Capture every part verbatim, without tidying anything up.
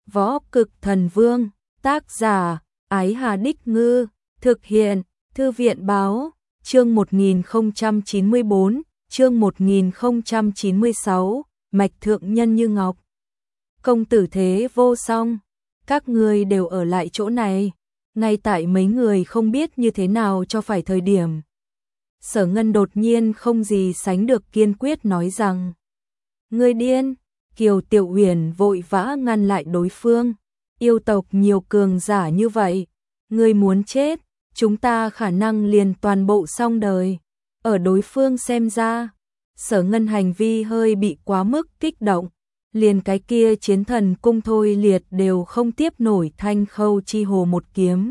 Võ Cực Thần Vương, tác giả, Ái Hà Đích Ngư, thực hiện, Thư viện Báo, chương một nghìn không trăm chín mươi bốn, chương một nghìn không trăm chín mươi sáu, Mạch Thượng Nhân như Ngọc. Công tử thế vô song, các người đều ở lại chỗ này, ngay tại mấy người không biết như thế nào cho phải thời điểm. Sở Ngân đột nhiên không gì sánh được kiên quyết nói rằng, ngươi điên. Kiều Tiểu Huyền vội vã ngăn lại đối phương, yêu tộc nhiều cường giả như vậy, ngươi muốn chết, chúng ta khả năng liền toàn bộ xong đời. Ở đối phương xem ra, Sở Ngân hành vi hơi bị quá mức kích động, liền cái kia chiến thần cung thôi liệt đều không tiếp nổi Thanh Khâu Chi Hồ một kiếm.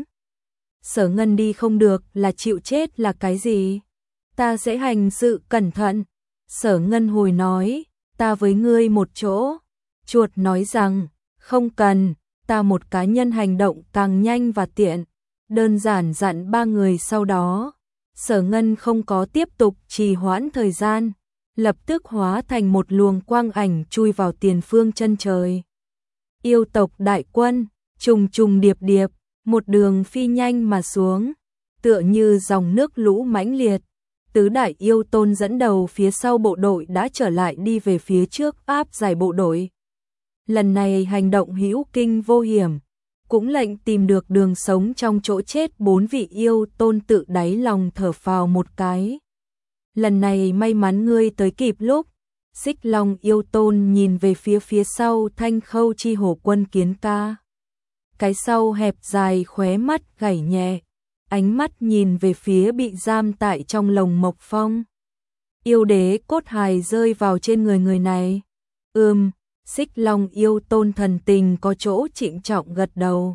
Sở Ngân đi không được là chịu chết là cái gì? Ta sẽ hành sự cẩn thận. Sở Ngân hồi nói, ta với ngươi một chỗ. Chuột nói rằng, không cần, ta một cá nhân hành động càng nhanh và tiện. Đơn giản dặn ba người sau đó. Sở Ngân không có tiếp tục trì hoãn thời gian, lập tức hóa thành một luồng quang ảnh chui vào tiền phương chân trời. Yêu tộc đại quân, trùng trùng điệp điệp, một đường phi nhanh mà xuống, tựa như dòng nước lũ mãnh liệt. Tứ đại yêu tôn dẫn đầu phía sau bộ đội đã trở lại đi về phía trước áp giải bộ đội. Lần này hành động hữu kinh vô hiểm, cũng lệnh tìm được đường sống trong chỗ chết bốn vị yêu tôn tự đáy lòng thở phào một cái. Lần này may mắn ngươi tới kịp lúc. Xích Long yêu tôn nhìn về phía phía sau Thanh Khâu Chi Hồ quân Kiến Ca. Cái sau hẹp dài khóe mắt gảy nhẹ, ánh mắt nhìn về phía bị giam tại trong lồng Mộc Phong. Yêu đế cốt hài rơi vào trên người người này. Ừm, Xích Long yêu tôn thần tình có chỗ trịnh trọng gật đầu.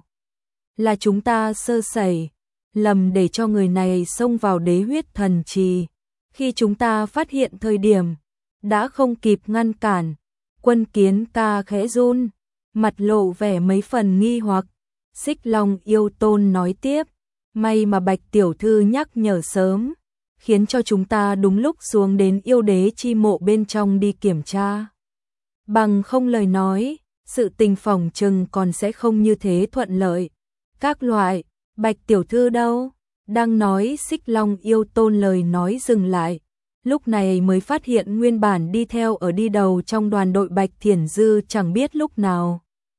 Là chúng ta sơ sẩy, lầm để cho người này xông vào đế huyết thần trì. Khi chúng ta phát hiện thời điểm, đã không kịp ngăn cản. Quân Kiến Ca khẽ run, mặt lộ vẻ mấy phần nghi hoặc. Xích Long yêu tôn nói tiếp, may mà Bạch tiểu thư nhắc nhở sớm, khiến cho chúng ta đúng lúc xuống đến yêu đế chi mộ bên trong đi kiểm tra. Bằng không lời nói, sự tình phỏng chừng còn sẽ không như thế thuận lợi. Các loại, Bạch tiểu thư đâu? Đang nói Xích Long yêu tôn lời nói dừng lại, lúc này mới phát hiện nguyên bản đi theo ở đi đầu trong đoàn đội Bạch Thiển Dư chẳng biết lúc nào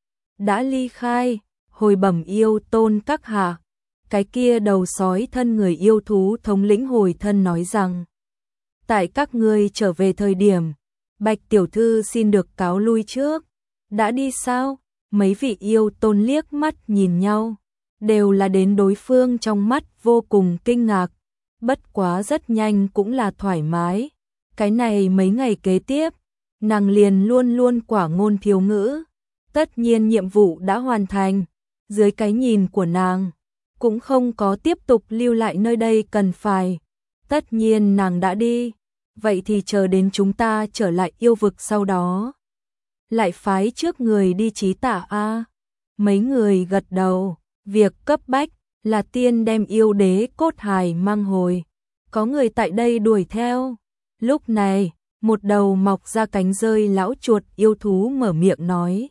đã ly khai. Hồi bẩm yêu tôn các hạ, cái kia đầu sói thân người yêu thú thống lĩnh hồi thân nói rằng, tại các ngươi trở về thời điểm, Bạch tiểu thư xin được cáo lui trước. Đã đi sao? Mấy vị yêu tôn liếc mắt nhìn nhau, đều là đến đối phương trong mắt vô cùng kinh ngạc, bất quá rất nhanh cũng là thoải mái. Cái này mấy ngày kế tiếp, nàng liền luôn luôn quả ngôn thiếu ngữ, tất nhiên nhiệm vụ đã hoàn thành. Dưới cái nhìn của nàng, cũng không có tiếp tục lưu lại nơi đây cần phải. Tất nhiên nàng đã đi, vậy thì chờ đến chúng ta trở lại yêu vực sau đó. Lại phái trước người đi trí tả a. Mấy người gật đầu, việc cấp bách là tiên đem yêu đế cốt hài mang hồi. Có người tại đây đuổi theo. Lúc này, một đầu mọc ra cánh rơi lão chuột yêu thú mở miệng nói.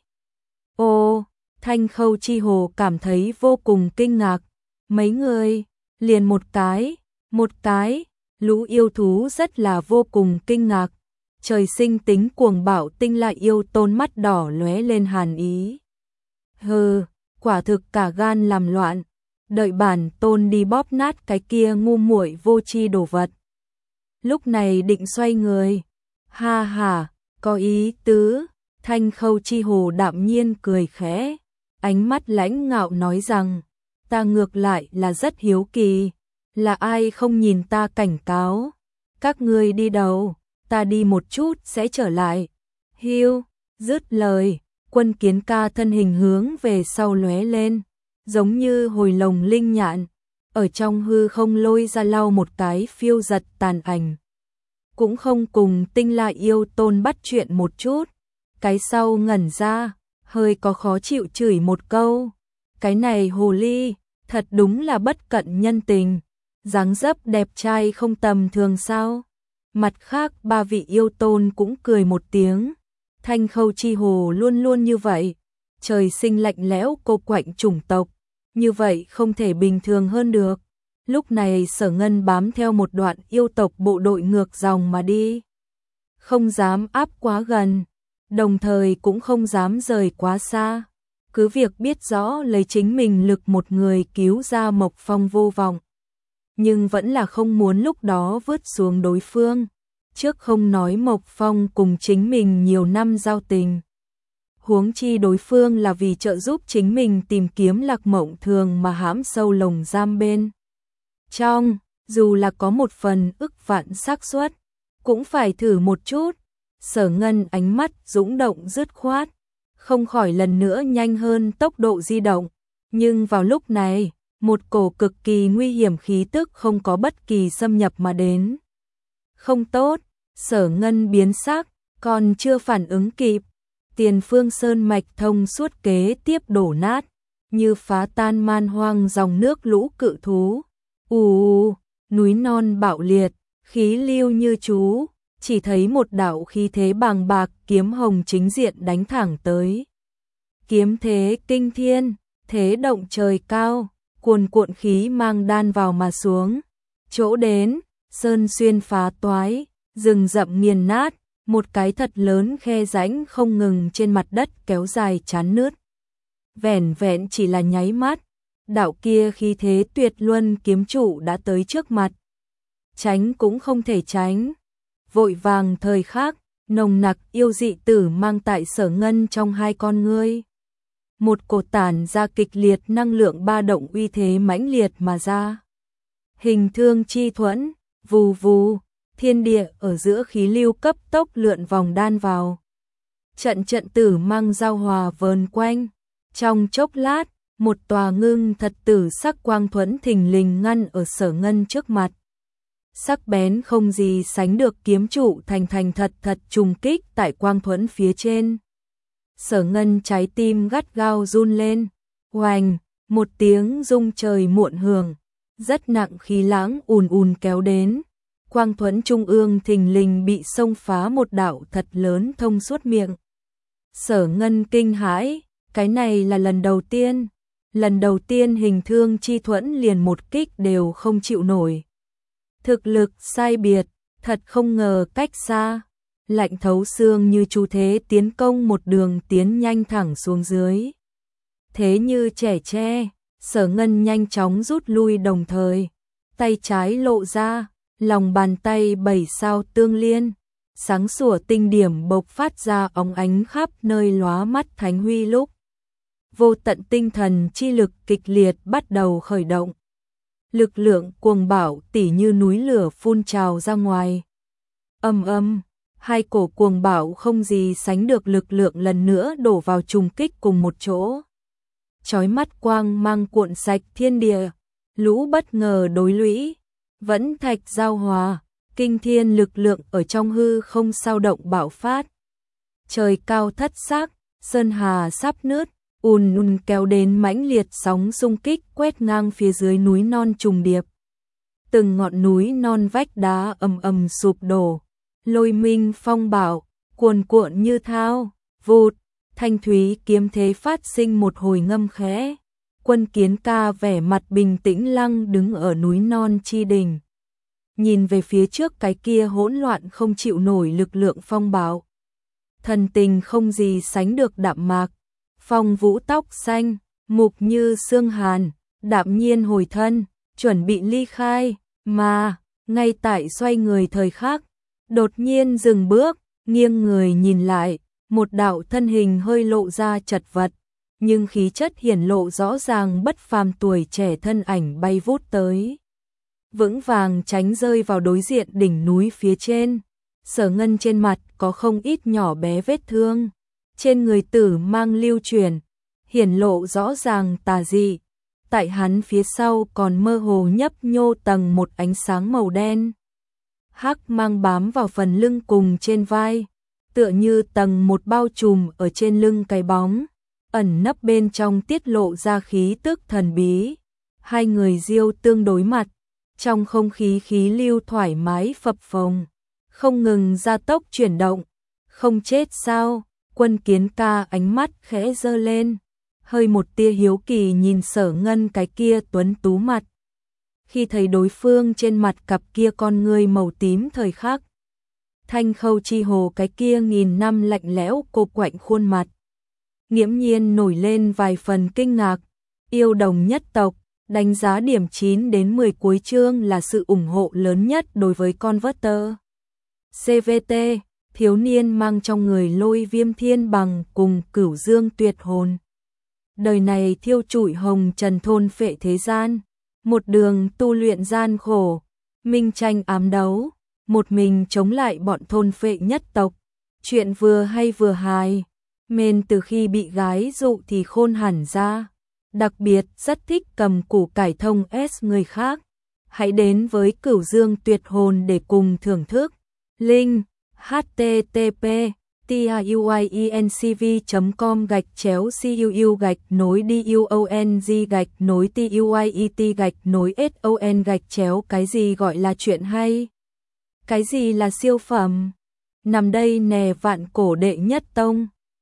Ô, Thanh Khâu Chi Hồ cảm thấy vô cùng kinh ngạc. Mấy người, liền một cái, một cái, lũ yêu thú rất là vô cùng kinh ngạc. Trời sinh tính cuồng bạo tinh lại yêu tôn mắt đỏ lóe lên hàn ý. Hừ, quả thực cả gan làm loạn, đợi bản tôn đi bóp nát cái kia ngu muội vô tri đồ vật. Lúc này định xoay người. Ha ha, có ý tứ. Thanh Khâu Chi Hồ đạm nhiên cười khẽ, ánh mắt lãnh ngạo nói rằng, ta ngược lại là rất hiếu kỳ, là ai không nhìn ta cảnh cáo. Các ngươi đi đâu, ta đi một chút sẽ trở lại. Hiu, dứt lời, Quân Kiến Ca thân hình hướng về sau lóe lên, giống như hồi lồng linh nhạn, ở trong hư không lôi ra lau một cái phiêu giật tàn ảnh. Cũng không cùng tinh la yêu tôn bắt chuyện một chút, cái sau ngẩn ra, hơi có khó chịu chửi một câu. Cái này hồ ly, thật đúng là bất cận nhân tình, dáng dấp đẹp trai không tầm thường sao. Mặt khác ba vị yêu tôn cũng cười một tiếng. Thanh Khâu Chi Hồ luôn luôn như vậy, trời sinh lạnh lẽo cô quạnh chủng tộc, như vậy không thể bình thường hơn được. Lúc này Sở Ngân bám theo một đoạn yêu tộc bộ đội ngược dòng mà đi. Không dám áp quá gần, đồng thời cũng không dám rời quá xa. Cứ việc biết rõ lấy chính mình lực một người cứu ra Mộc Phong vô vọng, nhưng vẫn là không muốn lúc đó vứt xuống đối phương. Trước không nói Mộc Phong cùng chính mình nhiều năm giao tình, huống chi đối phương là vì trợ giúp chính mình tìm kiếm Lạc Mộng Thường mà hãm sâu lồng giam bên trong, dù là có một phần ức vạn xác suất, cũng phải thử một chút. Sở Ngân ánh mắt dũng động dứt khoát, không khỏi lần nữa nhanh hơn tốc độ di động, nhưng vào lúc này, một cổ cực kỳ nguy hiểm khí tức không có bất kỳ xâm nhập mà đến. Không tốt, Sở Ngân biến sắc, còn chưa phản ứng kịp, Tiền Phương Sơn mạch thông suốt kế tiếp đổ nát, như phá tan man hoang dòng nước lũ cự thú. Ù, núi non bạo liệt, khí lưu như chú, chỉ thấy một đạo khí thế bàng bạc kiếm hồng chính diện đánh thẳng tới. Kiếm thế kinh thiên, thế động trời cao, cuồn cuộn khí mang đan vào mà xuống. Chỗ đến, sơn xuyên phá toái, rừng rậm nghiền nát, một cái thật lớn khe rãnh không ngừng trên mặt đất kéo dài chán nứt. Vẻn vẹn chỉ là nháy mắt, đạo kia khí thế tuyệt luân kiếm chủ đã tới trước mặt. Tránh cũng không thể tránh. Vội vàng thời khắc, nồng nặc yêu dị tử mang tại Sở Ngân trong hai con ngươi. Một cột tản ra kịch liệt năng lượng ba động uy thế mãnh liệt mà ra. Hình thương chi thuẫn, vù vù, thiên địa ở giữa khí lưu cấp tốc lượn vòng đan vào. Trận trận tử mang giao hòa vờn quanh. Trong chốc lát, một tòa ngưng thật tử sắc quang thuẫn thình lình ngăn ở Sở Ngân trước mặt. Sắc bén không gì sánh được kiếm trụ thành thành thật thật trùng kích tại quang thuẫn phía trên. Sở Ngân trái tim gắt gao run lên, oành, một tiếng rung trời muộn hưởng, rất nặng khí lãng ùn ùn kéo đến. Quang thuẫn trung ương thình lình bị xông phá một đạo thật lớn thông suốt miệng. Sở Ngân kinh hãi, cái này là lần đầu tiên, lần đầu tiên hình thương chi thuẫn liền một kích đều không chịu nổi. Thực lực sai biệt, thật không ngờ cách xa, lạnh thấu xương như chú thế tiến công một đường tiến nhanh thẳng xuống dưới. Thế như trẻ tre, Sở Ngân nhanh chóng rút lui đồng thời, tay trái lộ ra, lòng bàn tay bảy sao tương liên, sáng sủa tinh điểm bộc phát ra óng ánh khắp nơi lóa mắt thánh huy lúc. Vô tận tinh thần chi lực kịch liệt bắt đầu khởi động. Lực lượng cuồng bạo tỉ như núi lửa phun trào ra ngoài. Âm âm, hai cổ cuồng bạo không gì sánh được lực lượng lần nữa đổ vào trùng kích cùng một chỗ. Chói mắt quang mang cuộn sạch thiên địa, lũ bất ngờ đối lũy, vẫn thạch giao hòa, kinh thiên lực lượng ở trong hư không sao động bạo phát. Trời cao thất sắc, sơn hà sắp nứt, ùn ùn kéo đến mãnh liệt sóng xung kích quét ngang phía dưới núi non trùng điệp. Từng ngọn núi non vách đá ầm ầm sụp đổ, lôi minh phong bạo, cuồn cuộn như thao, vụt, thanh thúy kiếm thế phát sinh một hồi ngâm khẽ. Quân Kiến Ca vẻ mặt bình tĩnh lăng đứng ở núi non chi đỉnh, nhìn về phía trước cái kia hỗn loạn không chịu nổi lực lượng phong bạo. Thần tình không gì sánh được đạm mạc, phong vũ tóc xanh, mục như xương hàn, đạm nhiên hồi thân, chuẩn bị ly khai, mà, ngay tại xoay người thời khắc, đột nhiên dừng bước, nghiêng người nhìn lại, một đạo thân hình hơi lộ ra chật vật, nhưng khí chất hiển lộ rõ ràng bất phàm tuổi trẻ thân ảnh bay vút tới. Vững vàng tránh rơi vào đối diện đỉnh núi phía trên. Sở Ngân trên mặt có không ít nhỏ bé vết thương, trên người tử mang lưu truyền, hiển lộ rõ ràng tà dị. Tại hắn phía sau còn mơ hồ nhấp nhô tầng một ánh sáng màu đen. Hắc mang bám vào phần lưng cùng trên vai, tựa như tầng một bao trùm ở trên lưng cái bóng, ẩn nấp bên trong tiết lộ ra khí tức thần bí. Hai người diêu tương đối mặt, trong không khí khí lưu thoải mái phập phồng, không ngừng gia tốc chuyển động. Không chết sao? Quân Kiến ca ánh mắt khẽ giơ lên, hơi một tia hiếu kỳ nhìn Sở Ngân cái kia tuấn tú mặt. Khi thấy đối phương trên mặt cặp kia con ngươi màu tím thời khắc, Thanh Khâu Chi Hồ cái kia nghìn năm lạnh lẽo cô quạnh khuôn mặt, nghiễm nhiên nổi lên vài phần kinh ngạc. Yêu đồng nhất tộc, đánh giá điểm chín đến mười cuối chương là sự ủng hộ lớn nhất đối với Converter. xê vê tê, thiếu niên mang trong người Lôi Viêm Thiên Bằng cùng Cửu Dương Tuyệt Hồn. Đời này thiêu trụi hồng trần thôn phệ thế gian, một đường tu luyện gian khổ, minh tranh ám đấu, một mình chống lại bọn thôn phệ nhất tộc. Chuyện vừa hay vừa hài, mên từ khi bị gái dụ thì khôn hẳn ra. Đặc biệt rất thích cầm củ cải thông S người khác. Hãy đến với Cửu Dương Tuyệt Hồn để cùng thưởng thức. Link http tuiencv chấm com gạch chéo cuu gạch nối duong gạch nối tuyet gạch nối son gạch chéo. Cái gì gọi là chuyện hay? Cái gì là siêu phẩm? Nằm đây nè vạn cổ đệ nhất tông.